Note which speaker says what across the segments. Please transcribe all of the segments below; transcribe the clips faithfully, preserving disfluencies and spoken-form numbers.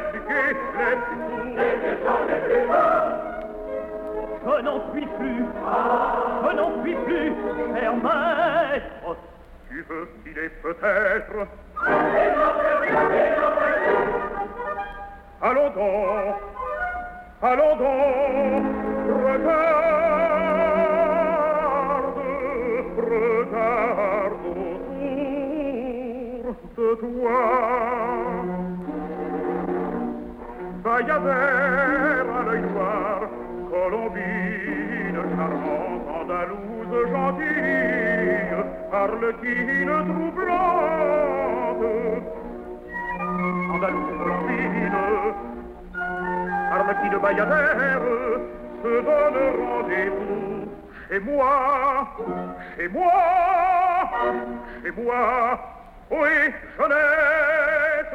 Speaker 1: plus gais, les plus fous, les méchants, les plus forts. Je n'en puis plus, je n'en puis plus, cher maître. Tu veux filer peut-être? Allons donc, allons donc, regarde, regarde autour de toi. Bayadère à l'œil noir, Colombine, charmante, andalouse, gentille, Arlequine troublante, andalouse, Colombine, Arlequine, Bayadère, se donne rendez-vous chez moi, chez moi, chez moi, oui, Jeannette,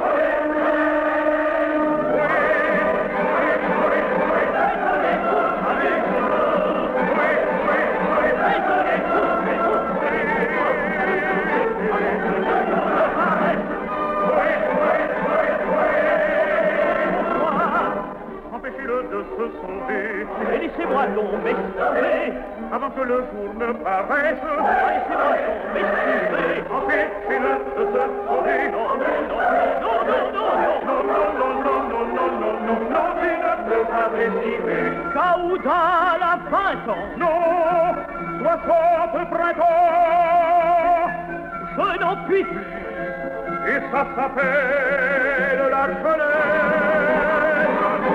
Speaker 1: empêchez-le de se sauver et laissez-moi donc m'excuser avant que le jour ne paraisse. Laissez-moi donc m'excuser, empêchez-le de se sauver. Non, non, non, non, non, non, non, non, non, non, non, non, non, non, tu ne peux pas résister. Caouda la vingt ans. Non, soixante printemps. Je n'en puis plus. Et ça s'appelle la jeunesse.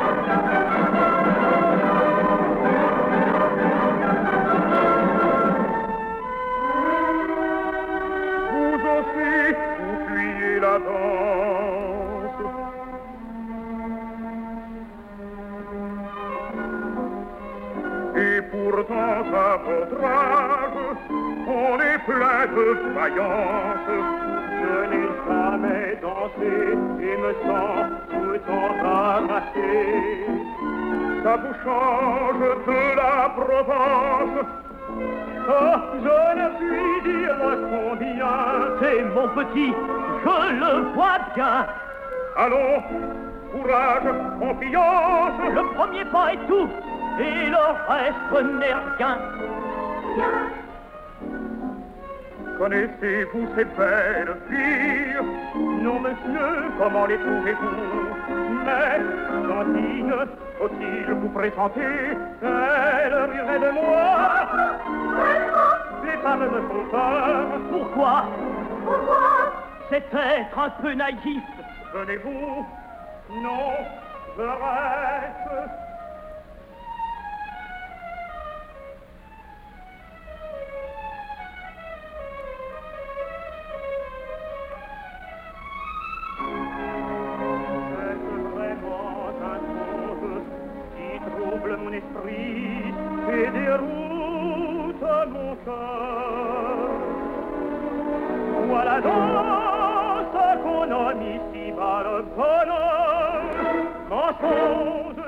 Speaker 1: Vous aussi, vous fuyez la danse. Et pourtant, à votre âge, on est plein de vaillance. Je n'ai jamais dansé et me sens tout le temps ramassé. Ça vous change de la Provence. Oh, je ne puis dire combien. C'est mon petit, je le vois bien. Allons, courage, confiance. Le premier pas est tout, et le reste n'est rien. Connaissez-vous ces belles filles? Non, monsieur, comment les trouvez-vous? Mais, Santine, faut-il vous présenter? Elle rirait de moi. Les femmes me font peur. Pourquoi? Pourquoi? C'est être un peu naïf. Venez-vous? Non, je reste. Mon esprit et déroute mon cœur. Voilà danse qu'on a mis si bas le bonheur. Mensonge.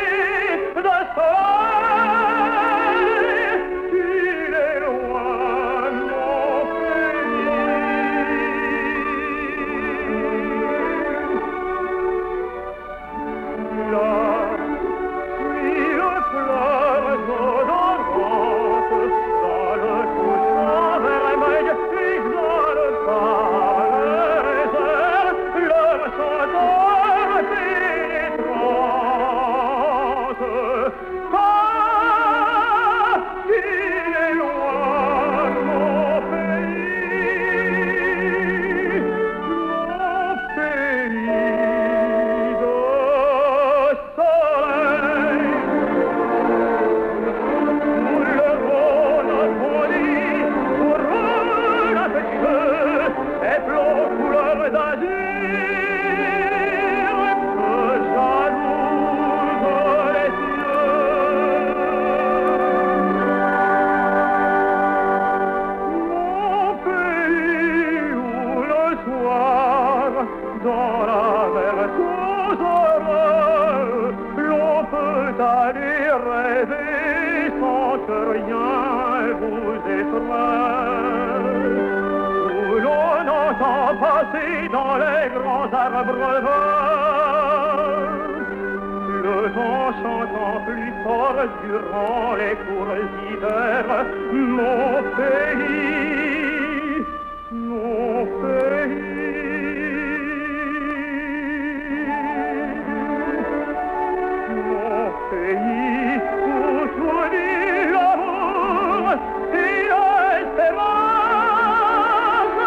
Speaker 1: Il est loin passer dans les grands arbres verts. Le vent chantant plus fort durant les courts hivers, mon pays, mon pays. Mon pays, aujourd'hui l'amour et l'espérance,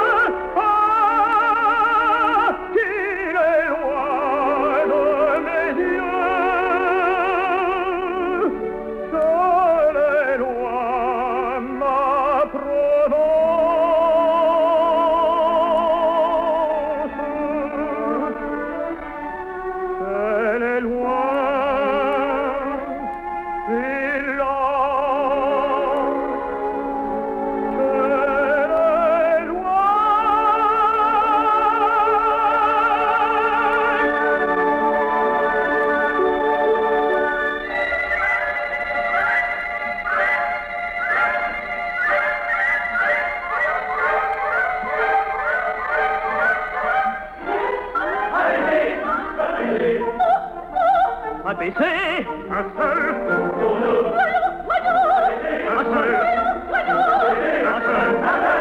Speaker 1: ah, qu'il est loin de mes yeux, seul est loin ma Provence, elle est loin. Un baiser, un seul, pour nous. Un seul, un seul.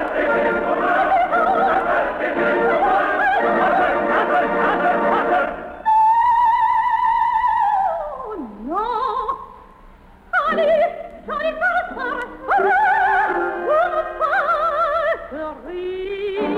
Speaker 2: Oh non! Allez, allez, allez, on ne peut rire.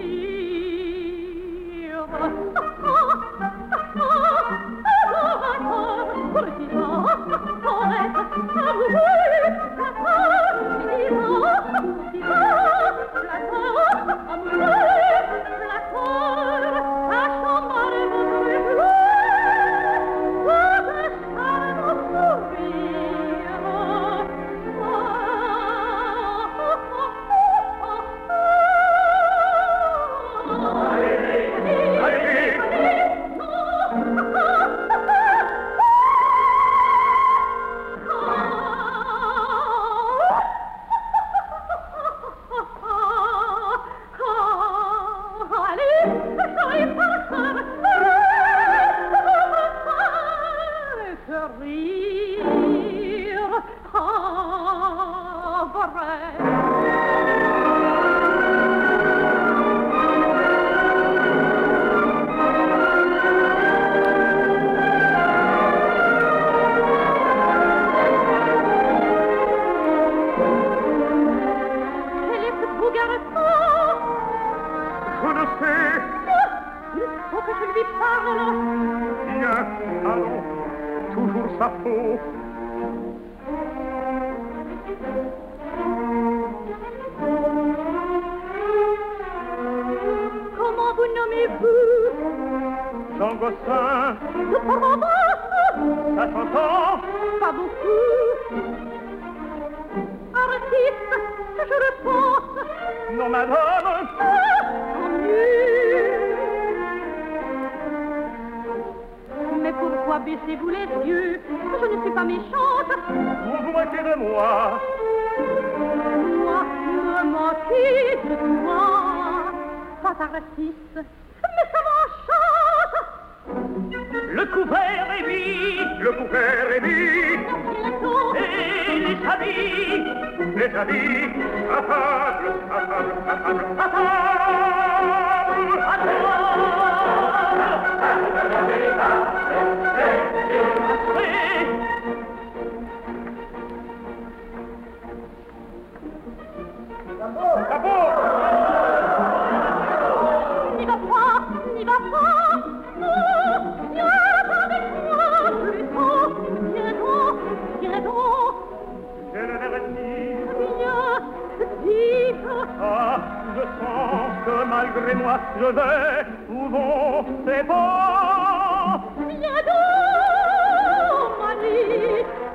Speaker 1: Sa peau.
Speaker 2: Comment vous nommez-vous?
Speaker 1: Jean Gosselin.
Speaker 2: De Provence.
Speaker 1: Ça s'entend?
Speaker 2: Pas beaucoup. Artiste, je le pense.
Speaker 1: Non, madame.
Speaker 2: Ah, tant mieux. Mais pourquoi baissez-vous les yeux? Je ne suis pas méchante.
Speaker 1: Vous vous moquez de moi.
Speaker 2: Moi, me moquer de toi. Pas artiste, mais ça m'enchante.
Speaker 1: Le couvert est vide, le couvert est vide. Et les habits, les habits, à table, à table, à table, à table, à table.
Speaker 2: N'y va pas, n'y va pas. Non, viens avec moi plutôt. Viens donc, viens donc.
Speaker 1: Je le verrai dire.
Speaker 2: Viens, dis.
Speaker 1: Ah, je sens que malgré moi, je vais où vont ces pas.
Speaker 2: Viens donc, Marie.